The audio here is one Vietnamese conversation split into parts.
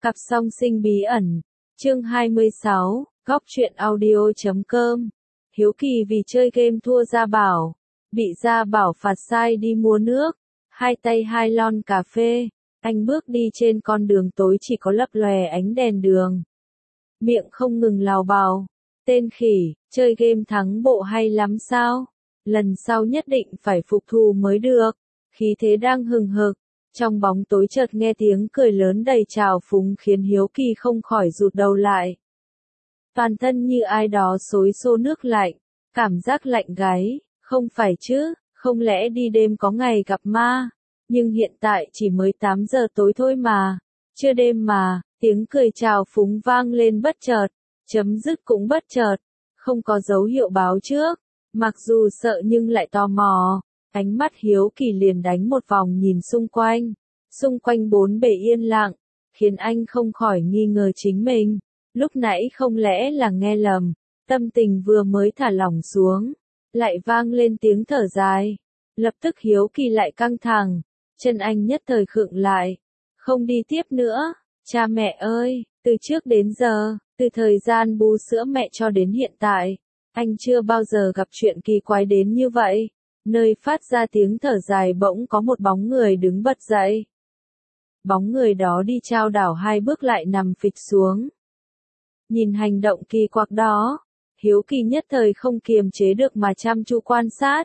Cặp song sinh bí ẩn, chương 26, góc truyện audio.com. Hiếu kỳ vì chơi game thua Gia Bảo, bị Gia Bảo phạt sai đi mua nước, hai tay hai lon cà phê, anh bước đi trên con đường tối chỉ có lấp lòe ánh đèn đường. Miệng không ngừng lào bào, tên khỉ, chơi game thắng bộ hay lắm sao? Lần sau nhất định phải phục thù mới được. Khí thế đang hừng hực, trong bóng tối chợt nghe tiếng cười lớn đầy trào phúng khiến Hiếu Kỳ không khỏi rụt đầu lại. Toàn thân như ai đó xối xô nước lạnh, cảm giác lạnh gáy, không phải chứ, không lẽ đi đêm có ngày gặp ma, nhưng hiện tại chỉ mới 8 giờ tối thôi mà, chưa đêm mà, tiếng cười trào phúng vang lên bất chợt, chấm dứt cũng bất chợt, không có dấu hiệu báo trước, mặc dù sợ nhưng lại tò mò. Ánh mắt Hiếu Kỳ liền đánh một vòng nhìn xung quanh bốn bề yên lặng, khiến anh không khỏi nghi ngờ chính mình, lúc nãy không lẽ là nghe lầm, tâm tình vừa mới thả lỏng xuống, lại vang lên tiếng thở dài, lập tức Hiếu Kỳ lại căng thẳng, chân anh nhất thời khựng lại, không đi tiếp nữa, cha mẹ ơi, từ trước đến giờ, từ thời gian bú sữa mẹ cho đến hiện tại, anh chưa bao giờ gặp chuyện kỳ quái đến như vậy. Nơi phát ra tiếng thở dài bỗng có một bóng người đứng bật dậy. Bóng người đó đi chao đảo hai bước lại nằm phịch xuống. Nhìn hành động kỳ quặc đó, Hiếu Kỳ nhất thời không kiềm chế được mà chăm chú quan sát.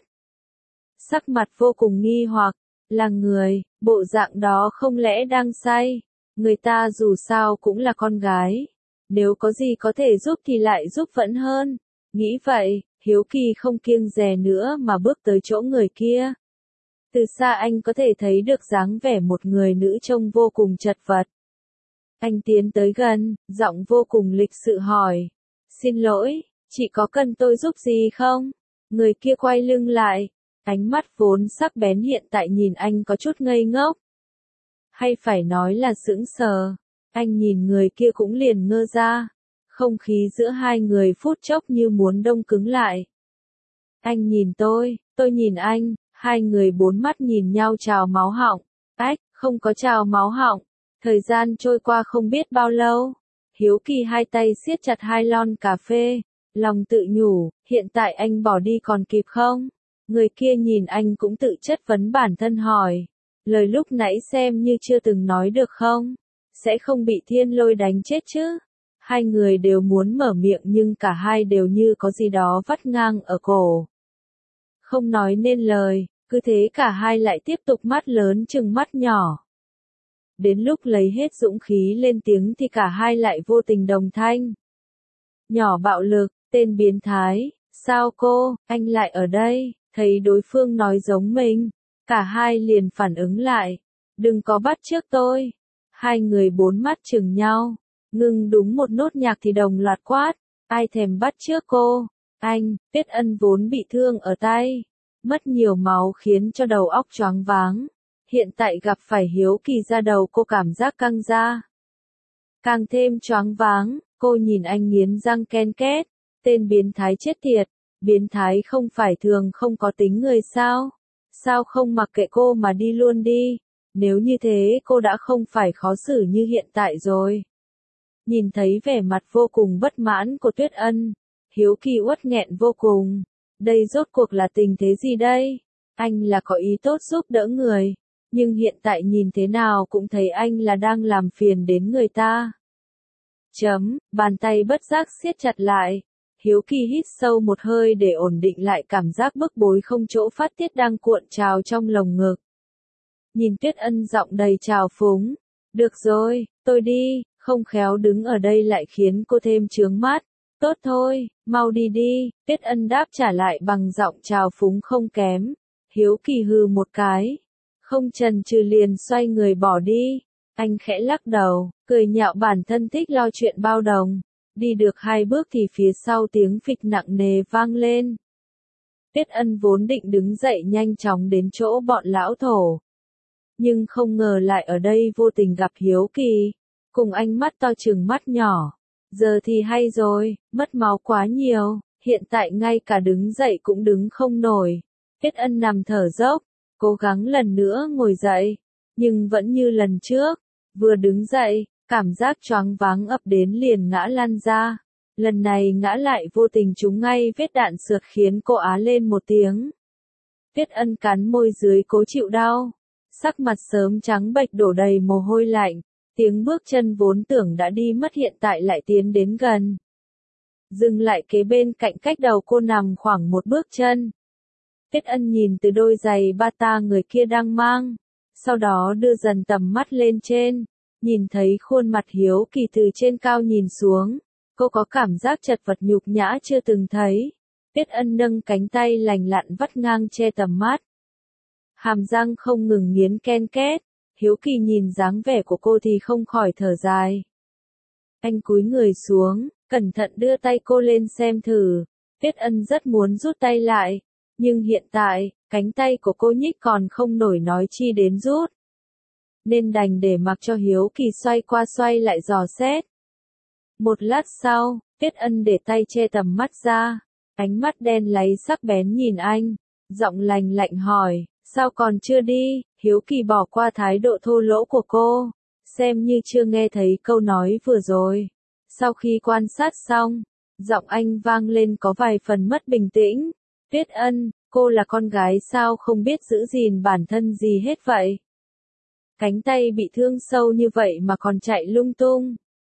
Sắc mặt vô cùng nghi hoặc, là người, bộ dạng đó không lẽ đang say, người ta dù sao cũng là con gái. Nếu có gì có thể giúp thì lại giúp vẫn hơn, nghĩ vậy. Hiếu Kỳ không kiêng dè nữa mà bước tới chỗ người kia. Từ xa anh có thể thấy được dáng vẻ một người nữ trông vô cùng chật vật. Anh tiến tới gần, giọng vô cùng lịch sự hỏi. Xin lỗi, chị có cần tôi giúp gì không? Người kia quay lưng lại, ánh mắt vốn sắc bén hiện tại nhìn anh có chút ngây ngốc. Hay phải nói là sững sờ, anh nhìn người kia cũng liền ngơ ra. Không khí giữa hai người phút chốc như muốn đông cứng lại. Anh nhìn tôi nhìn anh, hai người bốn mắt nhìn nhau trào máu họng. Ách, không có trào máu họng. Thời gian trôi qua không biết bao lâu. Hiếu Kỳ hai tay siết chặt hai lon cà phê, lòng tự nhủ, hiện tại anh bỏ đi còn kịp không? Người kia nhìn anh cũng tự chất vấn bản thân hỏi. Lời lúc nãy xem như chưa từng nói được không? Sẽ không bị thiên lôi đánh chết chứ? Hai người đều muốn mở miệng nhưng cả hai đều như có gì đó vắt ngang ở cổ. Không nói nên lời, cứ thế cả hai lại tiếp tục mắt lớn chừng mắt nhỏ. Đến lúc lấy hết dũng khí lên tiếng thì cả hai lại vô tình đồng thanh. Nhỏ bạo lực, tên biến thái, sao cô, anh lại ở đây, thấy đối phương nói giống mình. Cả hai liền phản ứng lại, đừng có bắt chước tôi. Hai người bốn mắt chừng nhau. Ngừng đúng một nốt nhạc thì đồng loạt quát, ai thèm bắt chước cô, anh, Tuyết Ân vốn bị thương ở tay, mất nhiều máu khiến cho đầu óc choáng váng, hiện tại gặp phải Hiếu Kỳ ra đầu cô cảm giác căng ra. Càng thêm choáng váng, cô nhìn anh nghiến răng ken két, tên biến thái chết tiệt, biến thái không phải thường không có tính người sao, sao không mặc kệ cô mà đi luôn đi, nếu như thế cô đã không phải khó xử như hiện tại rồi. Nhìn thấy vẻ mặt vô cùng bất mãn của Tuyết Ân, Hiếu Kỳ uất nghẹn vô cùng. Đây rốt cuộc là tình thế gì đây? Anh là có ý tốt giúp đỡ người, nhưng hiện tại nhìn thế nào cũng thấy anh là đang làm phiền đến người ta. Bàn tay bất giác siết chặt lại. Hiếu Kỳ hít sâu một hơi để ổn định lại cảm giác bức bối không chỗ phát tiết đang cuộn trào trong lồng ngực. Nhìn Tuyết Ân giọng đầy trào phúng. Được rồi, tôi đi. Không khéo đứng ở đây lại khiến cô thêm chướng mắt. Tốt thôi, mau đi đi, Tuyết Ân đáp trả lại bằng giọng trào phúng không kém. Hiếu Kỳ hừ một cái. Không chần chừ liền xoay người bỏ đi. Anh khẽ lắc đầu, cười nhạo bản thân thích lo chuyện bao đồng. Đi được hai bước thì phía sau tiếng phịch nặng nề vang lên. Tuyết Ân vốn định đứng dậy nhanh chóng đến chỗ bọn lão thổ. Nhưng không ngờ lại ở đây vô tình gặp Hiếu Kỳ. Cùng ánh mắt to chừng mắt nhỏ. Giờ thì hay rồi, mất máu quá nhiều, hiện tại ngay cả đứng dậy cũng đứng không nổi. Tuyết Ân nằm thở dốc, cố gắng lần nữa ngồi dậy, nhưng vẫn như lần trước, vừa đứng dậy, Cảm giác choáng váng ập đến liền ngã lăn ra. Lần này ngã lại vô tình trúng ngay vết đạn sượt khiến cô á lên một tiếng. Tuyết Ân cắn môi dưới cố chịu đau. Sắc mặt sớm trắng bệch đổ đầy mồ hôi lạnh. Tiếng bước chân vốn tưởng đã đi mất hiện tại lại tiến đến gần. Dừng lại kế bên cạnh cách đầu cô nằm khoảng một bước chân. Tuyết Ân nhìn từ đôi giày bata người kia đang mang. Sau đó đưa dần tầm mắt lên trên. Nhìn thấy khuôn mặt hiếu kỳ từ trên cao nhìn xuống. Cô có cảm giác chật vật nhục nhã chưa từng thấy. Tuyết Ân nâng cánh tay lành lặn vắt ngang che tầm mắt. Hàm răng không ngừng nghiến ken két. Hiếu kỳ nhìn dáng vẻ của cô thì không khỏi thở dài. Anh cúi người xuống, cẩn thận đưa tay cô lên xem thử. Tuyết Ân rất muốn rút tay lại. Nhưng hiện tại, cánh tay của cô nhích còn không nổi nói chi đến rút. Nên đành để mặc cho hiếu kỳ xoay qua xoay lại dò xét. Một lát sau, Tuyết Ân để tay che tầm mắt ra. Ánh mắt đen láy sắc bén nhìn anh. Giọng lành lạnh hỏi, sao còn chưa đi? Hiếu kỳ bỏ qua thái độ thô lỗ của cô. Xem như chưa nghe thấy câu nói vừa rồi. Sau khi quan sát xong, giọng anh vang lên có vài phần mất bình tĩnh. Tuyết Ân, cô là con gái sao không biết giữ gìn bản thân gì hết vậy? Cánh tay bị thương sâu như vậy mà còn chạy lung tung.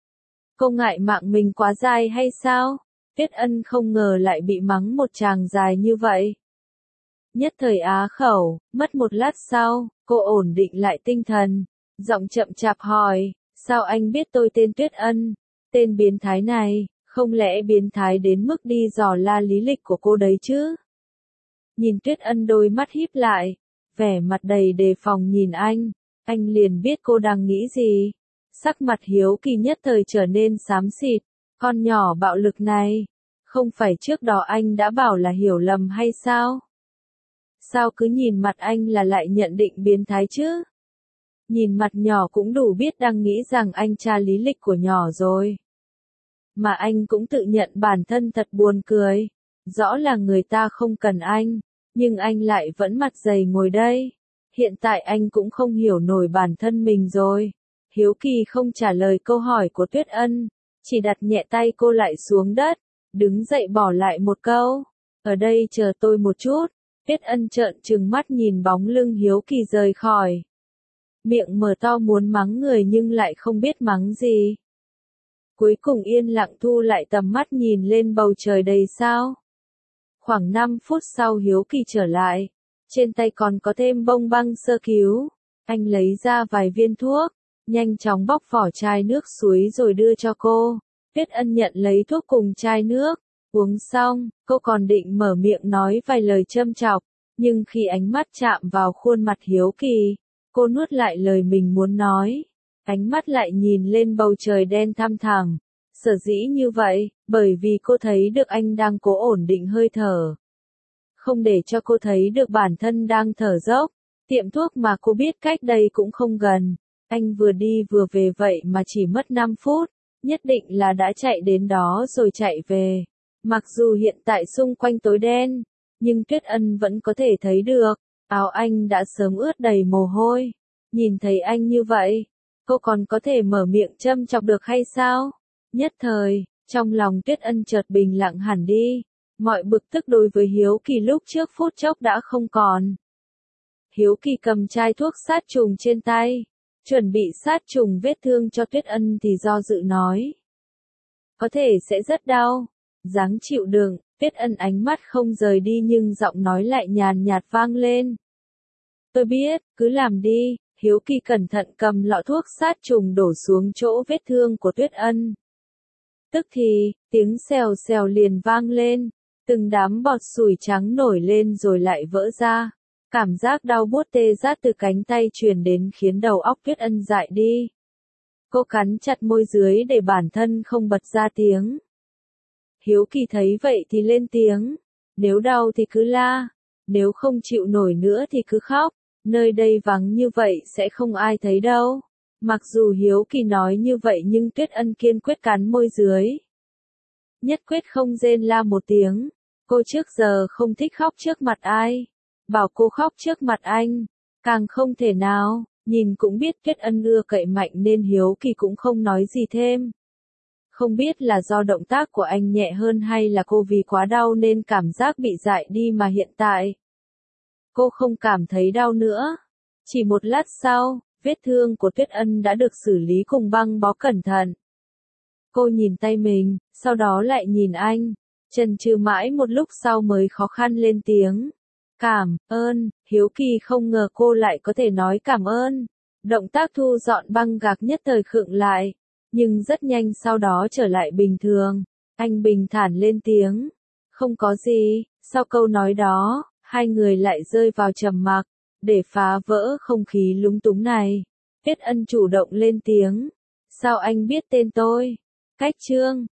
Cô ngại mạng mình quá dài hay sao? Tuyết Ân không ngờ lại bị mắng một tràng dài như vậy. Nhất thời á khẩu, mất một lát sau, cô ổn định lại tinh thần. Giọng chậm chạp hỏi, sao anh biết tôi tên Tuyết Ân? Tên biến thái này, không lẽ biến thái đến mức đi dò la lý lịch của cô đấy chứ? Nhìn Tuyết Ân đôi mắt híp lại, vẻ mặt đầy đề phòng nhìn anh liền biết cô đang nghĩ gì. Sắc mặt hiếu kỳ nhất thời trở nên xám xịt, con nhỏ bạo lực này, không phải trước đó anh đã bảo là hiểu lầm hay sao? Sao cứ nhìn mặt anh là lại nhận định biến thái chứ? Nhìn mặt nhỏ cũng đủ biết đang nghĩ rằng anh tra lý lịch của nhỏ rồi. Mà anh cũng tự nhận bản thân thật buồn cười. Rõ là người ta không cần anh, nhưng anh lại vẫn mặt dày ngồi đây. Hiện tại anh cũng không hiểu nổi bản thân mình rồi. Hiếu kỳ không trả lời câu hỏi của Tuyết Ân, chỉ đặt nhẹ tay cô lại xuống đất, đứng dậy bỏ lại một câu. Ở đây chờ tôi một chút. Tuyết Ân trợn trừng mắt nhìn bóng lưng hiếu kỳ rời khỏi. Miệng mở to muốn mắng người nhưng lại không biết mắng gì. Cuối cùng yên lặng thu lại tầm mắt nhìn lên bầu trời đầy sao. Khoảng 5 phút sau hiếu kỳ trở lại. Trên tay còn có thêm bông băng sơ cứu. Anh lấy ra vài viên thuốc, nhanh chóng bóc vỏ chai nước suối rồi đưa cho cô. Tuyết Ân nhận lấy thuốc cùng chai nước. Uống xong, cô còn định mở miệng nói vài lời châm chọc. Nhưng khi ánh mắt chạm vào khuôn mặt hiếu kỳ, cô nuốt lại lời mình muốn nói. Ánh mắt lại nhìn lên bầu trời đen thăm thẳm. Sở dĩ như vậy, bởi vì cô thấy được anh đang cố ổn định hơi thở. Không để cho cô thấy được bản thân đang thở dốc. Tiệm thuốc mà cô biết cách đây cũng không gần. Anh vừa đi vừa về vậy mà chỉ mất 5 phút. Nhất định là đã chạy đến đó rồi chạy về. Mặc dù hiện tại xung quanh tối đen, nhưng Tuyết Ân vẫn có thể thấy được. Áo anh đã sớm ướt đầy mồ hôi. Nhìn thấy anh như vậy, cô còn có thể mở miệng châm chọc được hay sao? Nhất thời, trong lòng Tuyết Ân chợt bình lặng hẳn đi. Mọi bực tức đối với hiếu kỳ lúc trước phút chốc đã không còn. Hiếu kỳ cầm chai thuốc sát trùng trên tay, chuẩn bị sát trùng vết thương cho Tuyết Ân thì do dự nói. Có thể sẽ rất đau. Dáng chịu đựng, Tuyết Ân ánh mắt không rời đi nhưng giọng nói lại nhàn nhạt vang lên. Tôi biết, cứ làm đi. Hiếu kỳ cẩn thận cầm lọ thuốc sát trùng đổ xuống chỗ vết thương của Tuyết Ân. Tức thì, tiếng xèo xèo liền vang lên, từng đám bọt sủi trắng nổi lên rồi lại vỡ ra. Cảm giác đau buốt tê rát từ cánh tay truyền đến khiến đầu óc Tuyết Ân dại đi. Cô cắn chặt môi dưới để bản thân không bật ra tiếng. Hiếu kỳ thấy vậy thì lên tiếng. Nếu đau thì cứ la. Nếu không chịu nổi nữa thì cứ khóc. Nơi đây vắng như vậy sẽ không ai thấy đâu. Mặc dù hiếu kỳ nói như vậy nhưng Tuyết Ân kiên quyết cắn môi dưới. Nhất quyết không rên la một tiếng. Cô trước giờ không thích khóc trước mặt ai. Bảo cô khóc trước mặt anh. Càng không thể nào. Nhìn cũng biết Tuyết Ân ưa cậy Mạnh nên hiếu kỳ cũng không nói gì thêm. Không biết là do động tác của anh nhẹ hơn hay là cô vì quá đau nên cảm giác bị dại đi mà hiện tại cô không cảm thấy đau nữa. Chỉ một lát sau, vết thương của Tuyết Ân đã được xử lý cùng băng bó cẩn thận. Cô nhìn tay mình, sau đó lại nhìn anh, chần chừ mãi một lúc sau mới khó khăn lên tiếng. Cảm ơn, hiếu kỳ không ngờ cô lại có thể nói cảm ơn. Động tác thu dọn băng gạc nhất thời khựng lại, nhưng rất nhanh sau đó trở lại bình thường. Anh bình thản lên tiếng. Không có gì, sau câu nói đó, hai người lại rơi vào trầm mặc. Để phá vỡ không khí lúng túng này, Tuyết Ân chủ động lên tiếng. Sao anh biết tên tôi? Cách Trương,